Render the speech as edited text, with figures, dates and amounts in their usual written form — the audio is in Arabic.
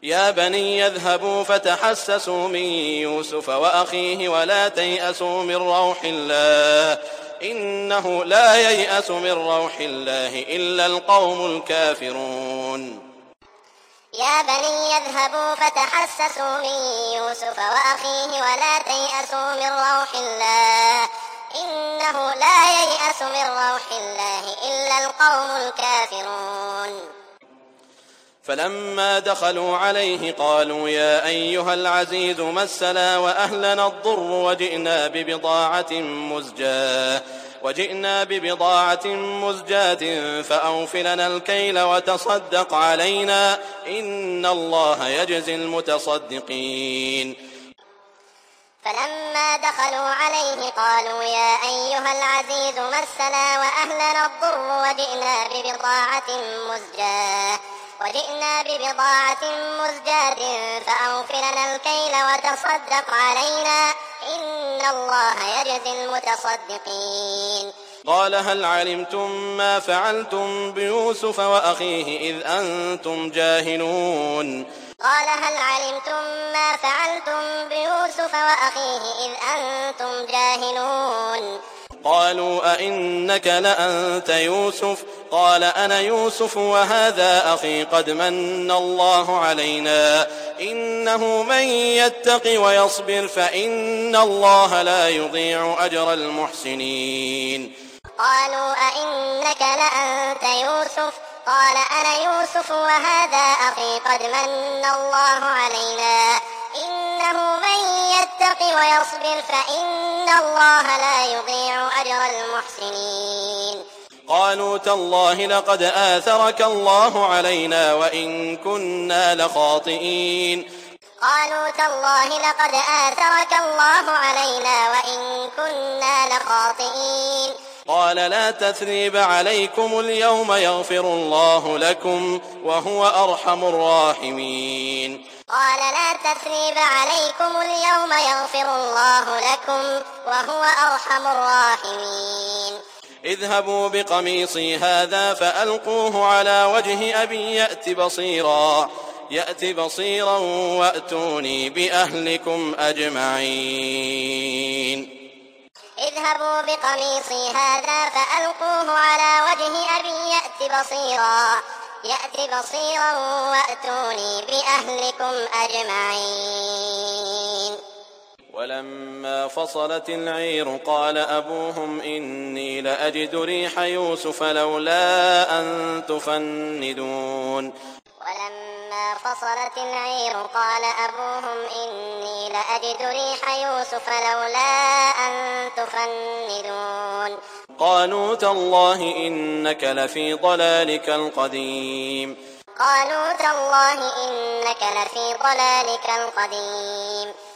يا بني يذهبوا فتحسسوا من يوسف وأخيه ولا تيأسوا من روح الله إنه لا ييأس من روح الله إلا القوم الكافرون. يا بني يذهبوا فتحسسوا من يوسف وأخيه ولا تيأسوا من روح الله إنه لا ييأس من روح الله إلا القوم الكافرون. فلما دخلوا عليه قالوا يا أيها العزيز مسنا وأهلنا الضر وجئنا ببضاعة مزجاة فأوف لنا الكيل وتصدق علينا إن الله يجزي المتصدقين. فلما دخلوا عليه قالوا يا أيها العزيز مسنا وأهلنا الضر وجئنا ببضاعة مزجاة فأوف لنا الكيل وتصدق علينا إن الله يجزي المتصدقين. قال هل علمتم ما فعلتم بيوسف وأخيه إذ أنتم جاهلون. قال هل علمتم ما فعلتم بيوسف وأخيه إذ أنتم جاهلون. قالوا أئنك لأنت يوسف قال أنا يوسف وهذا أخي قد من الله علينا إنه من يتق ويصبر فإن الله لا يضيع أجر المحسنين. قالوا أئنك لأنت يوسف قال أنا يوسف وهذا أخي قد من الله علينا إنه من يتق ويصبر فإن الله لا يضيع أجر المحسنين. قالوا تالله لقد آثرك الله علينا وإن كنا لخاطئين. قالوا تالله لقد آثرك الله علينا وإن كنا لخاطئين. قال لا تثريب عليكم اليوم يغفر الله لكم وهو أرحم الراحمين. قال لا تثريب عليكم اليوم يغفر الله لكم وهو أرحم الراحمين. اذهبوا بقميصي هذا فألقوه على وجه أبي يأت بصيرا وأتوني بأهلكم أجمعين. اذهبوا بقميصي هذا فألقوه على وجه أبي يأت بصيرا وأتوني بأهلكم أجمعين. ولما فصلت العير قال أبوهم إني لأجد ريح يوسف لولا أن تفندون. ولما فصلت العير قال أبوهم إني لأجد ريح يوسف لولا أن تفندون. قالوا تالله إنك لفي ضلالك القديم. قالوا تالله إنك لفي ضلالك القديم.